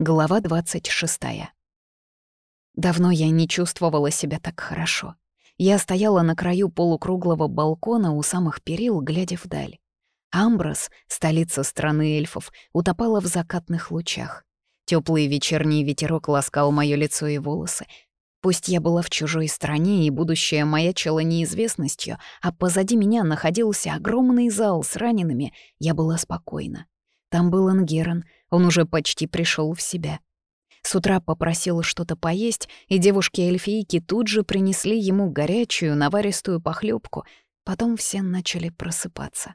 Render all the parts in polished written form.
Глава 26. Давно я не чувствовала себя так хорошо. Я стояла на краю полукруглого балкона у самых перил, глядя вдаль. Амброс, столица страны эльфов, утопала в закатных лучах. Теплый вечерний ветерок ласкал моё лицо и волосы. Пусть я была в чужой стране, и будущее маячило неизвестностью, а позади меня находился огромный зал с ранеными, я была спокойна. Там был Ингерон, он уже почти пришел в себя. С утра попросил что-то поесть, и девушки-эльфийки тут же принесли ему горячую наваристую похлебку. Потом все начали просыпаться.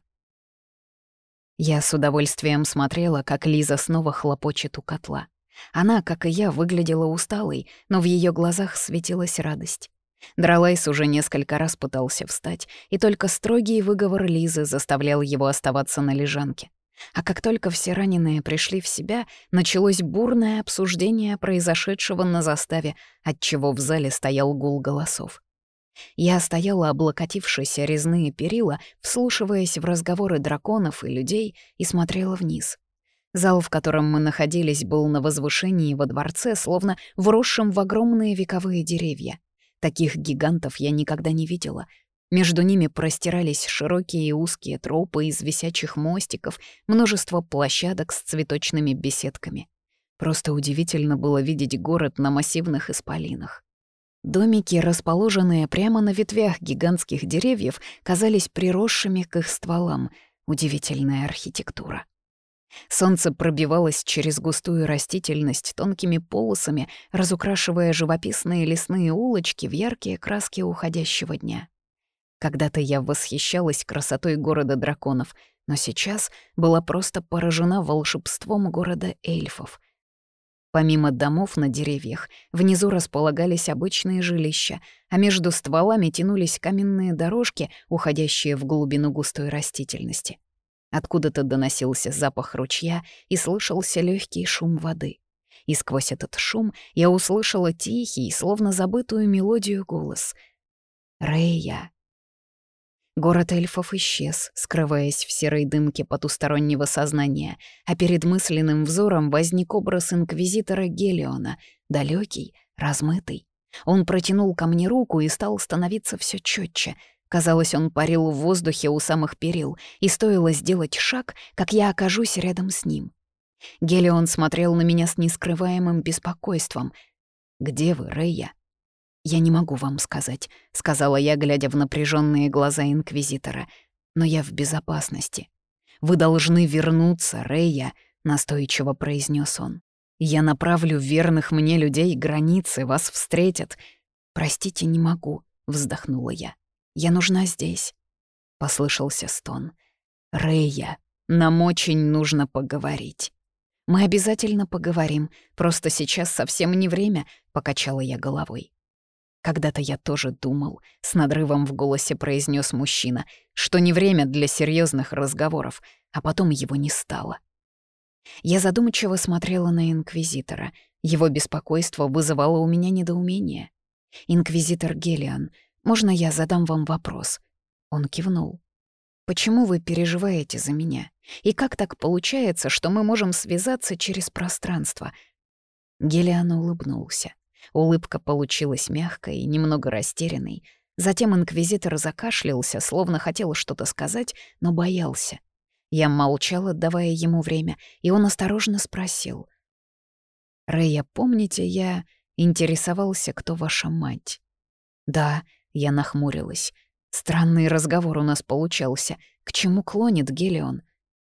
Я с удовольствием смотрела, как Лиза снова хлопочет у котла. Она, как и я, выглядела усталой, но в ее глазах светилась радость. Дралайс уже несколько раз пытался встать, и только строгий выговор Лизы заставлял его оставаться на лежанке. А как только все раненые пришли в себя, началось бурное обсуждение произошедшего на заставе, отчего в зале стоял гул голосов. Я стояла, облокотившись о резные перила, вслушиваясь в разговоры драконов и людей, и смотрела вниз. Зал, в котором мы находились, был на возвышении во дворце, словно вросшем в огромные вековые деревья. Таких гигантов я никогда не видела. Между ними простирались широкие и узкие тропы из висячих мостиков, множество площадок с цветочными беседками. Просто удивительно было видеть город на массивных исполинах. Домики, расположенные прямо на ветвях гигантских деревьев, казались приросшими к их стволам. Удивительная архитектура. Солнце пробивалось через густую растительность тонкими полосами, разукрашивая живописные лесные улочки в яркие краски уходящего дня. Когда-то я восхищалась красотой города драконов, но сейчас была просто поражена волшебством города эльфов. Помимо домов на деревьях, внизу располагались обычные жилища, а между стволами тянулись каменные дорожки, уходящие в глубину густой растительности. Откуда-то доносился запах ручья и слышался легкий шум воды. И сквозь этот шум я услышала тихий, словно забытую мелодию голос. «Рейя». Город эльфов исчез, скрываясь в серой дымке потустороннего сознания, а перед мысленным взором возник образ инквизитора Гелиона, далекий, размытый. Он протянул ко мне руку и стал становиться все четче. Казалось, он парил в воздухе у самых перил, и стоило сделать шаг, как я окажусь рядом с ним. Гелион смотрел на меня с нескрываемым беспокойством. «Где вы, Рейя?» «Я не могу вам сказать», — сказала я, глядя в напряженные глаза инквизитора. «Но я в безопасности. Вы должны вернуться, Рейя», — настойчиво произнес он. «Я направлю верных мне людей к границе, вас встретят». «Простите, не могу», — вздохнула я. «Я нужна здесь», — послышался стон. «Рейя, нам очень нужно поговорить». «Мы обязательно поговорим, просто сейчас совсем не время», — покачала я головой. «Когда-то я тоже думал», — с надрывом в голосе произнес мужчина, «что не время для серьезных разговоров, а потом его не стало». Я задумчиво смотрела на инквизитора. Его беспокойство вызывало у меня недоумение. «Инквизитор Гелион, можно я задам вам вопрос?» Он кивнул. «Почему вы переживаете за меня? И как так получается, что мы можем связаться через пространство?» Гелион улыбнулся. Улыбка получилась мягкой и немного растерянной. Затем инквизитор закашлялся, словно хотел что-то сказать, но боялся. Я молчала, давая ему время, и он осторожно спросил. «Рэя, помните, я интересовался, кто ваша мать?» «Да», — я нахмурилась. «Странный разговор у нас получался. К чему клонит Гелион?»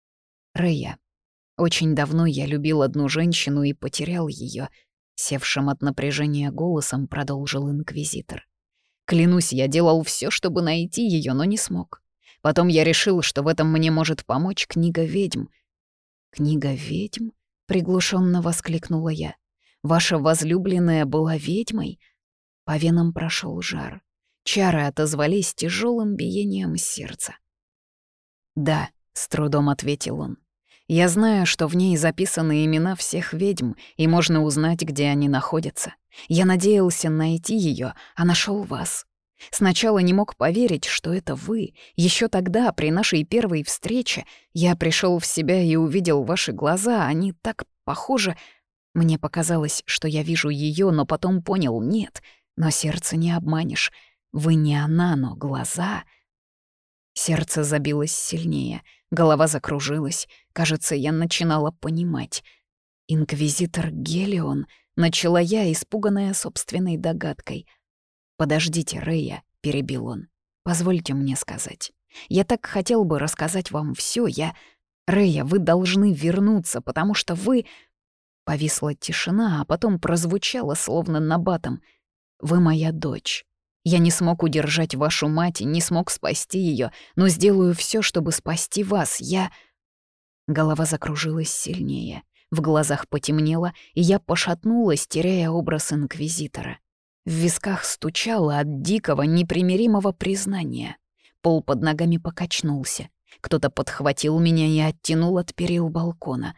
«Рэя, очень давно я любил одну женщину и потерял ее. Севшим от напряжения голосом продолжил инквизитор. «Клянусь, я делал все, чтобы найти ее, но не смог. Потом я решил, что в этом мне может помочь книга ведьм». «Книга ведьм?» — приглушенно воскликнула я. «Ваша возлюбленная была ведьмой?» По венам прошел жар. Чары отозвались тяжелым биением сердца. «Да», — с трудом ответил он. «Я знаю, что в ней записаны имена всех ведьм, и можно узнать, где они находятся. Я надеялся найти ее, а нашел вас. Сначала не мог поверить, что это вы. Еще тогда, при нашей первой встрече, я пришел в себя и увидел ваши глаза, они так похожи...» Мне показалось, что я вижу ее, но потом понял — нет. Но сердце не обманешь. Вы не она, но глаза. Сердце забилось сильнее, голова закружилась. Кажется, я начинала понимать. «Инквизитор Гелион», — начала я, испуганная собственной догадкой. «Подождите, Рея», — перебил он. «Позвольте мне сказать. Я так хотел бы рассказать вам все. Рея, вы должны вернуться, потому что вы...» Повисла тишина, а потом прозвучало, словно набатом. «Вы моя дочь. Я не смог удержать вашу мать и не смог спасти ее, но сделаю все, чтобы спасти вас. Голова закружилась сильнее, в глазах потемнело, и я пошатнулась, теряя образ инквизитора. В висках стучало от дикого, непримиримого признания. Пол под ногами покачнулся. Кто-то подхватил меня и оттянул от перил балкона.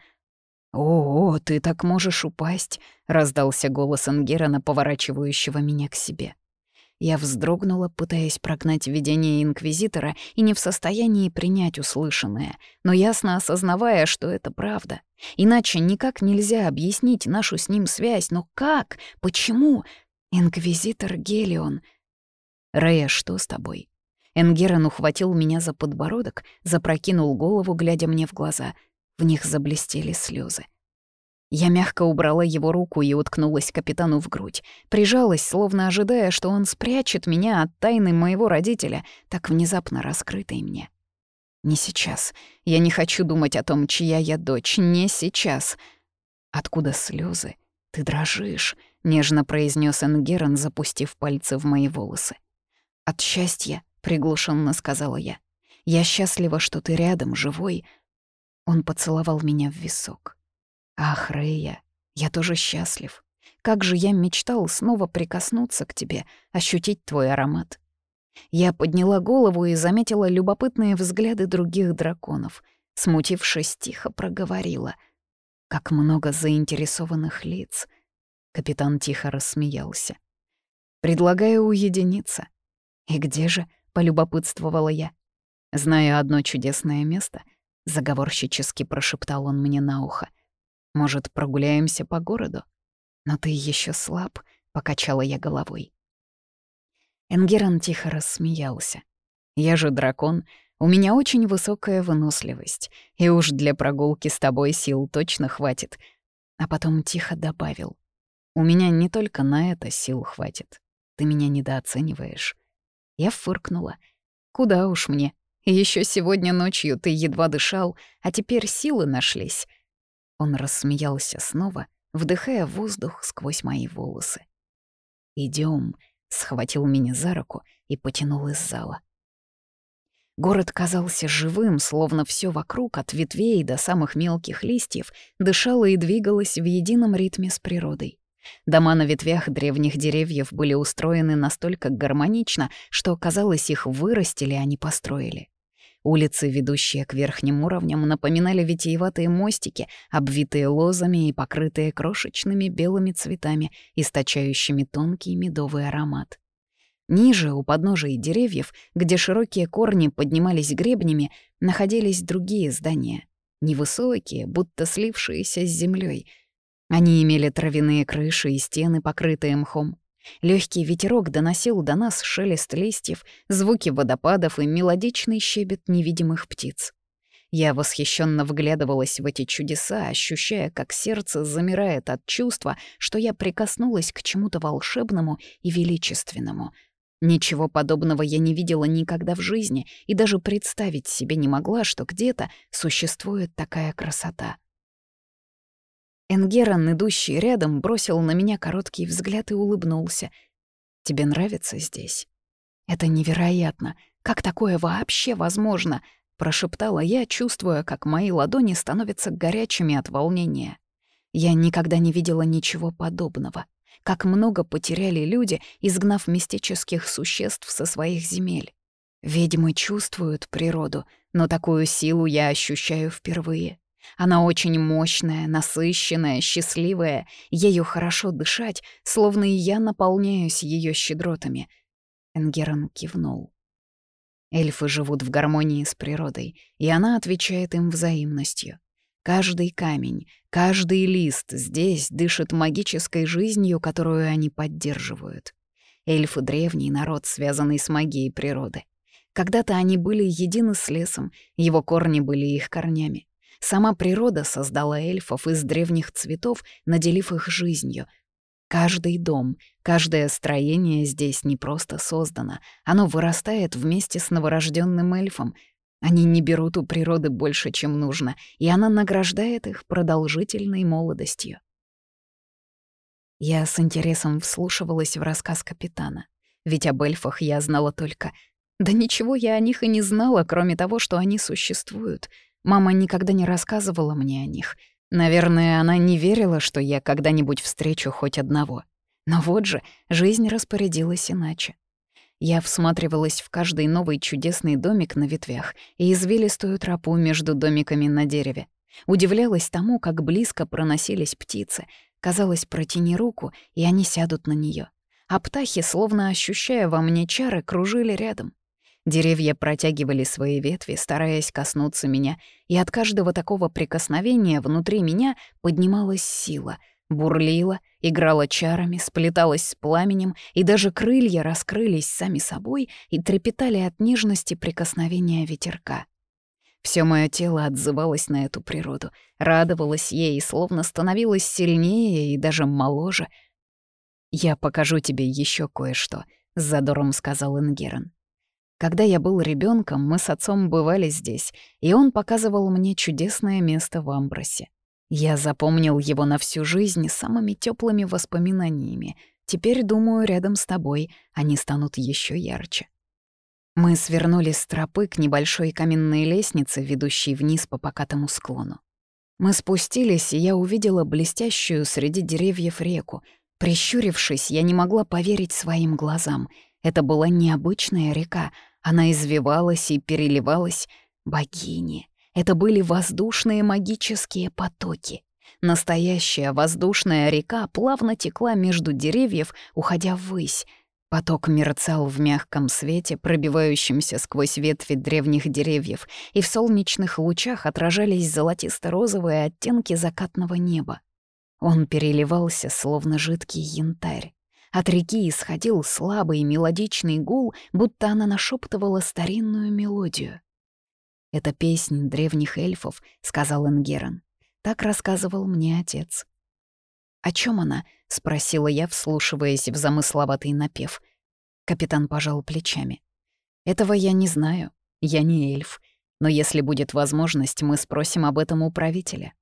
«О, ты так можешь упасть!» — раздался голос Энгерона, поворачивающего меня к себе. Я вздрогнула, пытаясь прогнать видение инквизитора и не в состоянии принять услышанное, но ясно осознавая, что это правда. Иначе никак нельзя объяснить нашу с ним связь. Но как? Почему? Инквизитор Гелион. «Рея, что с тобой?» Энгерон ухватил меня за подбородок, запрокинул голову, глядя мне в глаза. В них заблестели слезы. Я мягко убрала его руку и уткнулась капитану в грудь. Прижалась, словно ожидая, что он спрячет меня от тайны моего родителя, так внезапно раскрытой мне. «Не сейчас. Я не хочу думать о том, чья я дочь. Не сейчас». «Откуда слезы? Ты дрожишь», — нежно произнес Энгерон, запустив пальцы в мои волосы. «От счастья», — приглушенно сказала я. «Я счастлива, что ты рядом, живой». Он поцеловал меня в висок. «Ах, Рея, я тоже счастлив. Как же я мечтал снова прикоснуться к тебе, ощутить твой аромат». Я подняла голову и заметила любопытные взгляды других драконов. Смутившись, тихо проговорила. «Как много заинтересованных лиц». Капитан тихо рассмеялся. «Предлагаю уединиться». «И где же?» — полюбопытствовала я. «Знаю одно чудесное место», — заговорщически прошептал он мне на ухо. «Может, прогуляемся по городу?» «Но ты еще слаб», — покачала я головой. Энгерон тихо рассмеялся. «Я же дракон, у меня очень высокая выносливость, и уж для прогулки с тобой сил точно хватит». А потом тихо добавил. «У меня не только на это сил хватит. Ты меня недооцениваешь». Я фыркнула. «Куда уж мне. Еще сегодня ночью ты едва дышал, а теперь силы нашлись». Он рассмеялся снова, вдыхая воздух сквозь мои волосы. «Идём», — схватил меня за руку и потянул из зала. Город казался живым, словно все вокруг, от ветвей до самых мелких листьев, дышало и двигалось в едином ритме с природой. Дома на ветвях древних деревьев были устроены настолько гармонично, что, казалось, их вырастили, а не построили. Улицы, ведущие к верхним уровням, напоминали витиеватые мостики, обвитые лозами и покрытые крошечными белыми цветами, источающими тонкий медовый аромат. Ниже, у подножия деревьев, где широкие корни поднимались гребнями, находились другие здания. Невысокие, будто слившиеся с землей. Они имели травяные крыши и стены, покрытые мхом. Легкий ветерок доносил до нас шелест листьев, звуки водопадов и мелодичный щебет невидимых птиц. Я восхищенно вглядывалась в эти чудеса, ощущая, как сердце замирает от чувства, что я прикоснулась к чему-то волшебному и величественному. Ничего подобного я не видела никогда в жизни и даже представить себе не могла, что где-то существует такая красота. Энгерон, идущий рядом, бросил на меня короткий взгляд и улыбнулся. «Тебе нравится здесь?» «Это невероятно! Как такое вообще возможно?» — прошептала я, чувствуя, как мои ладони становятся горячими от волнения. Я никогда не видела ничего подобного. Как много потеряли люди, изгнав мистических существ со своих земель. Ведьмы чувствуют природу, но такую силу я ощущаю впервые. Она очень мощная, насыщенная, счастливая. Ею хорошо дышать, словно и я наполняюсь ее щедротами. Энгерон кивнул. Эльфы живут в гармонии с природой, и она отвечает им взаимностью. Каждый камень, каждый лист здесь дышит магической жизнью, которую они поддерживают. Эльфы — древний народ, связанный с магией природы. Когда-то они были едины с лесом, его корни были их корнями. Сама природа создала эльфов из древних цветов, наделив их жизнью. Каждый дом, каждое строение здесь не просто создано, оно вырастает вместе с новорожденным эльфом. Они не берут у природы больше, чем нужно, и она награждает их продолжительной молодостью. Я с интересом вслушивалась в рассказ капитана. Ведь об эльфах я знала только... Да ничего я о них и не знала, кроме того, что они существуют. Мама никогда не рассказывала мне о них. Наверное, она не верила, что я когда-нибудь встречу хоть одного. Но вот же, жизнь распорядилась иначе. Я всматривалась в каждый новый чудесный домик на ветвях и извилистую тропу между домиками на дереве. Удивлялась тому, как близко проносились птицы. Казалось, протяни руку, и они сядут на нее. А птахи, словно ощущая во мне чары, кружили рядом. Деревья протягивали свои ветви, стараясь коснуться меня, и от каждого такого прикосновения внутри меня поднималась сила, бурлила, играла чарами, сплеталась с пламенем, и даже крылья раскрылись сами собой и трепетали от нежности прикосновения ветерка. Всё моё тело отзывалось на эту природу, радовалось ей и словно становилось сильнее и даже моложе. «Я покажу тебе ещё кое-что», — с задором сказал Ингерен. Когда я был ребенком, мы с отцом бывали здесь, и он показывал мне чудесное место в Амбросе. Я запомнил его на всю жизнь самыми теплыми воспоминаниями. Теперь, думаю, рядом с тобой они станут еще ярче. Мы свернули с тропы к небольшой каменной лестнице, ведущей вниз по покатому склону. Мы спустились, и я увидела блестящую среди деревьев реку. Прищурившись, я не могла поверить своим глазам. Это была необычная река. Она извивалась и переливалась. Богини. Это были воздушные магические потоки. Настоящая воздушная река плавно текла между деревьев, уходя ввысь. Поток мерцал в мягком свете, пробивающемся сквозь ветви древних деревьев, и в солнечных лучах отражались золотисто-розовые оттенки закатного неба. Он переливался, словно жидкий янтарь. От реки исходил слабый мелодичный гул, будто она нашептывала старинную мелодию. «Это песнь древних эльфов», — сказал Ингерен. Так рассказывал мне отец. «О чем она?» — спросила я, вслушиваясь в замысловатый напев. Капитан пожал плечами. «Этого я не знаю. Я не эльф. Но если будет возможность, мы спросим об этом у правителя».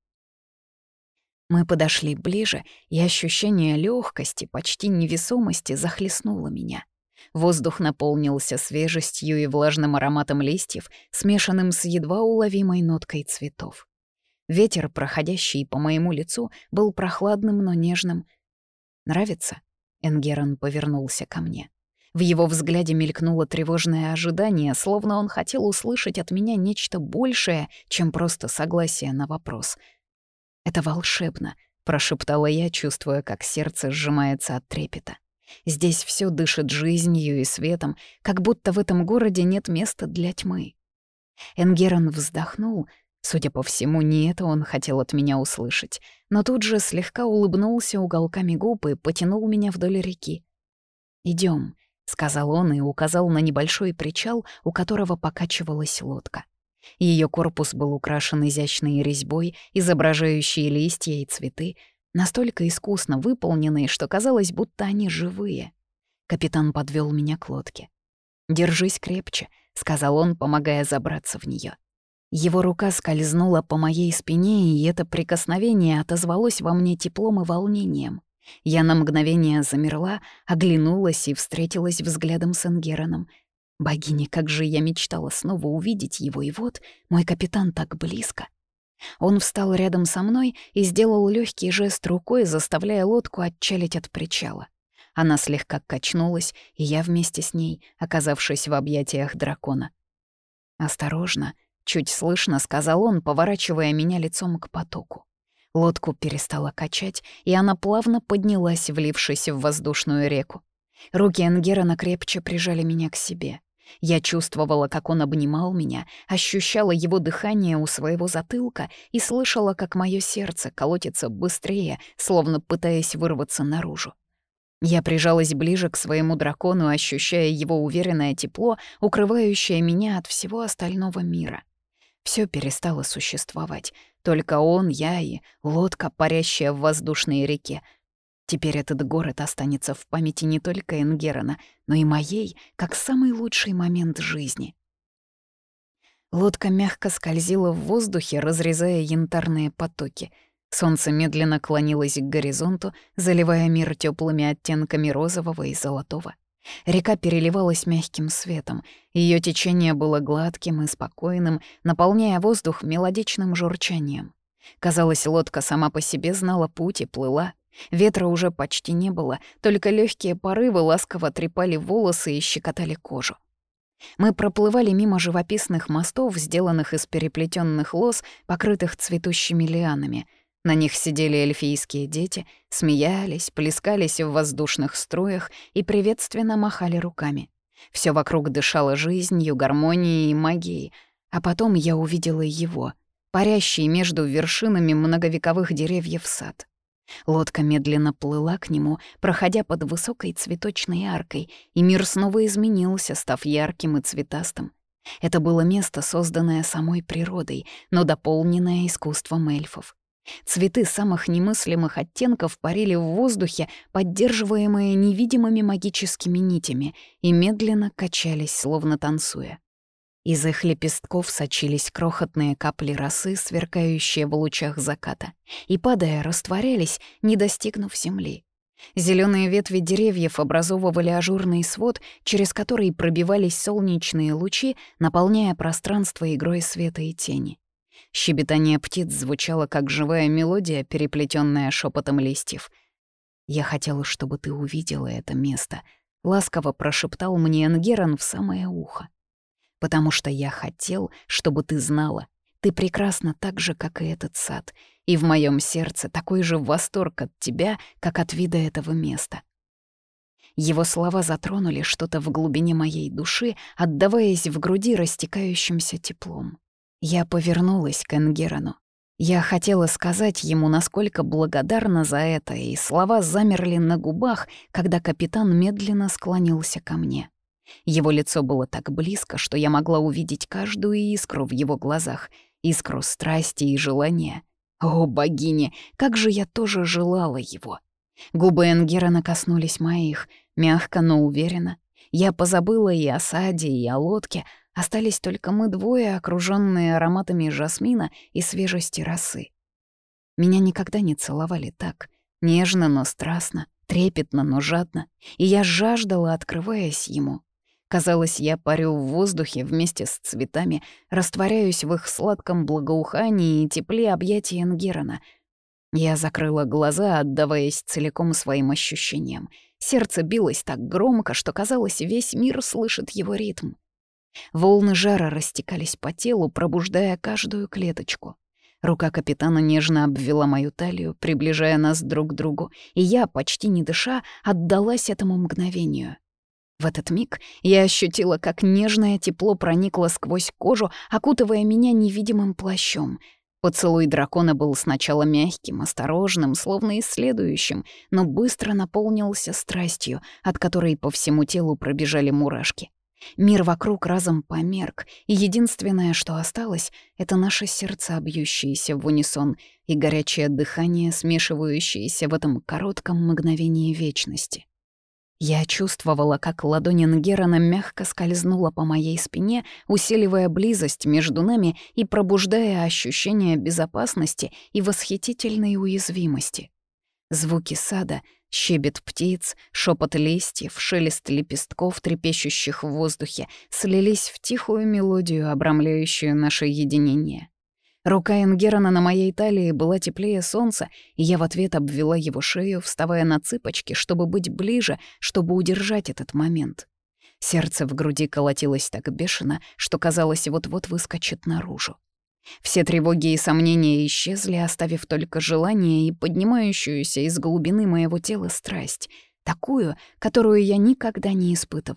Мы подошли ближе, и ощущение легкости, почти невесомости захлестнуло меня. Воздух наполнился свежестью и влажным ароматом листьев, смешанным с едва уловимой ноткой цветов. Ветер, проходящий по моему лицу, был прохладным, но нежным. «Нравится?» — Энгерен повернулся ко мне. В его взгляде мелькнуло тревожное ожидание, словно он хотел услышать от меня нечто большее, чем просто согласие на вопрос. «Это волшебно», — прошептала я, чувствуя, как сердце сжимается от трепета. «Здесь все дышит жизнью и светом, как будто в этом городе нет места для тьмы». Энгерен вздохнул. Судя по всему, не это он хотел от меня услышать, но тут же слегка улыбнулся уголками губ и потянул меня вдоль реки. «Идём», — сказал он и указал на небольшой причал, у которого покачивалась лодка. Ее корпус был украшен изящной резьбой, изображающей листья и цветы, настолько искусно выполненные, что казалось, будто они живые. Капитан подвел меня к лодке. «Держись крепче», — сказал он, помогая забраться в нее. Его рука скользнула по моей спине, и это прикосновение отозвалось во мне теплом и волнением. Я на мгновение замерла, оглянулась и встретилась взглядом с Энгереном. Богиня, как же я мечтала снова увидеть его, и вот мой капитан так близко. Он встал рядом со мной и сделал легкий жест рукой, заставляя лодку отчалить от причала. Она слегка качнулась, и я вместе с ней, оказавшись в объятиях дракона. «Осторожно», — чуть слышно сказал он, поворачивая меня лицом к потоку. Лодку перестала качать, и она плавно поднялась, влившись в воздушную реку. Руки Энгерена крепче прижали меня к себе. Я чувствовала, как он обнимал меня, ощущала его дыхание у своего затылка и слышала, как мое сердце колотится быстрее, словно пытаясь вырваться наружу. Я прижалась ближе к своему дракону, ощущая его уверенное тепло, укрывающее меня от всего остального мира. Все перестало существовать. Только он, я и лодка, парящая в воздушной реке. Теперь этот город останется в памяти не только Энгерона, но и моей, как самый лучший момент жизни. Лодка мягко скользила в воздухе, разрезая янтарные потоки. Солнце медленно клонилось к горизонту, заливая мир теплыми оттенками розового и золотого. Река переливалась мягким светом, ее течение было гладким и спокойным, наполняя воздух мелодичным журчанием. Казалось, лодка сама по себе знала путь и плыла. Ветра уже почти не было, только легкие порывы ласково трепали волосы и щекотали кожу. Мы проплывали мимо живописных мостов, сделанных из переплетенных лоз, покрытых цветущими лианами. На них сидели эльфийские дети, смеялись, плескались в воздушных струях и приветственно махали руками. Все вокруг дышало жизнью, гармонией и магией. А потом я увидела его, парящий между вершинами многовековых деревьев сад. Лодка медленно плыла к нему, проходя под высокой цветочной аркой, и мир снова изменился, став ярким и цветастым. Это было место, созданное самой природой, но дополненное искусством эльфов. Цветы самых немыслимых оттенков парили в воздухе, поддерживаемые невидимыми магическими нитями, и медленно качались, словно танцуя. Из их лепестков сочились крохотные капли росы, сверкающие в лучах заката, и, падая, растворялись, не достигнув земли. Зеленые ветви деревьев образовывали ажурный свод, через который пробивались солнечные лучи, наполняя пространство игрой света и тени. Щебетание птиц звучало, как живая мелодия, переплетенная шепотом листьев. «Я хотела, чтобы ты увидела это место», — ласково прошептал мне Энгерон в самое ухо. «Потому что я хотел, чтобы ты знала, ты прекрасна так же, как и этот сад, и в моем сердце такой же восторг от тебя, как от вида этого места». Его слова затронули что-то в глубине моей души, отдаваясь в груди растекающимся теплом. Я повернулась к Энгерону. Я хотела сказать ему, насколько благодарна за это, и слова замерли на губах, когда капитан медленно склонился ко мне. Его лицо было так близко, что я могла увидеть каждую искру в его глазах, искру страсти и желания. О, богини, как же я тоже желала его! Губы Энгерона коснулись моих, мягко, но уверенно. Я позабыла и о саде, и о лодке. Остались только мы двое, окружённые ароматами жасмина и свежести росы. Меня никогда не целовали так. Нежно, но страстно, трепетно, но жадно. И я жаждала, открываясь ему. Казалось, я парю в воздухе вместе с цветами, растворяюсь в их сладком благоухании и тепле объятий Энгерона. Я закрыла глаза, отдаваясь целиком своим ощущениям. Сердце билось так громко, что, казалось, весь мир слышит его ритм. Волны жара растекались по телу, пробуждая каждую клеточку. Рука капитана нежно обвела мою талию, приближая нас друг к другу, и я, почти не дыша, отдалась этому мгновению. В этот миг я ощутила, как нежное тепло проникло сквозь кожу, окутывая меня невидимым плащом. Поцелуй дракона был сначала мягким, осторожным, словно исследующим, но быстро наполнился страстью, от которой по всему телу пробежали мурашки. Мир вокруг разом померк, и единственное, что осталось, — это наши сердца, бьющиеся в унисон, и горячее дыхание, смешивающееся в этом коротком мгновении вечности. Я чувствовала, как ладонь Энгерона мягко скользнула по моей спине, усиливая близость между нами и пробуждая ощущение безопасности и восхитительной уязвимости. Звуки сада, щебет птиц, шепот листьев, шелест лепестков, трепещущих в воздухе, слились в тихую мелодию, обрамляющую наше единение. Рука Энгерона на моей талии была теплее солнца, и я в ответ обвела его шею, вставая на цыпочки, чтобы быть ближе, чтобы удержать этот момент. Сердце в груди колотилось так бешено, что казалось, вот-вот выскочит наружу. Все тревоги и сомнения исчезли, оставив только желание и поднимающуюся из глубины моего тела страсть, такую, которую я никогда не испытывала.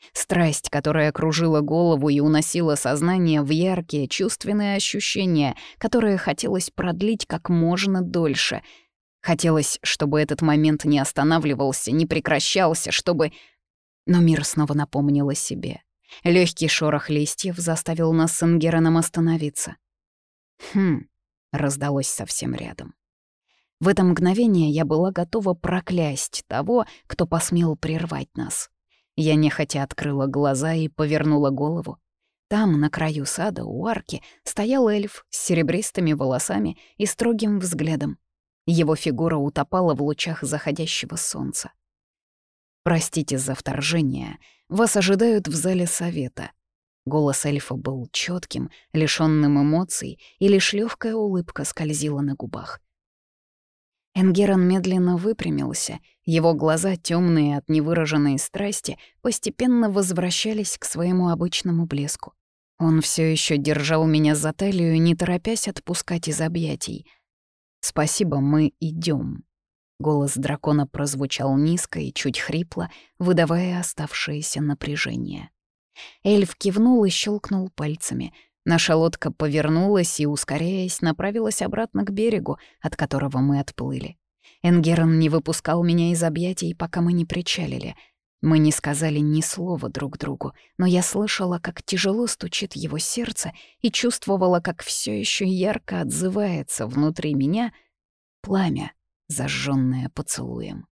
Страсть, которая кружила голову и уносила сознание в яркие чувственные ощущения, которые хотелось продлить как можно дольше. Хотелось, чтобы этот момент не останавливался, не прекращался, чтобы... Но мир снова напомнил о себе. Легкий шорох листьев заставил нас с Ингераном остановиться. «Хм», — раздалось совсем рядом. В это мгновение я была готова проклясть того, кто посмел прервать нас. Я нехотя открыла глаза и повернула голову. Там, на краю сада, у арки, стоял эльф с серебристыми волосами и строгим взглядом. Его фигура утопала в лучах заходящего солнца. «Простите за вторжение. Вас ожидают в зале совета». Голос эльфа был четким, лишённым эмоций, и лишь легкая улыбка скользила на губах. Энгерон медленно выпрямился, его глаза, темные от невыраженной страсти, постепенно возвращались к своему обычному блеску. Он все еще держал меня за талию, не торопясь отпускать из объятий. «Спасибо, мы идем. Голос дракона прозвучал низко и чуть хрипло, выдавая оставшееся напряжение. Эльф кивнул и щелкнул пальцами. Наша лодка повернулась и, ускоряясь, направилась обратно к берегу, от которого мы отплыли. Энгерон не выпускал меня из объятий, пока мы не причалили. Мы не сказали ни слова друг другу, но я слышала, как тяжело стучит его сердце, и чувствовала, как все еще ярко отзывается внутри меня пламя, зажженное поцелуем.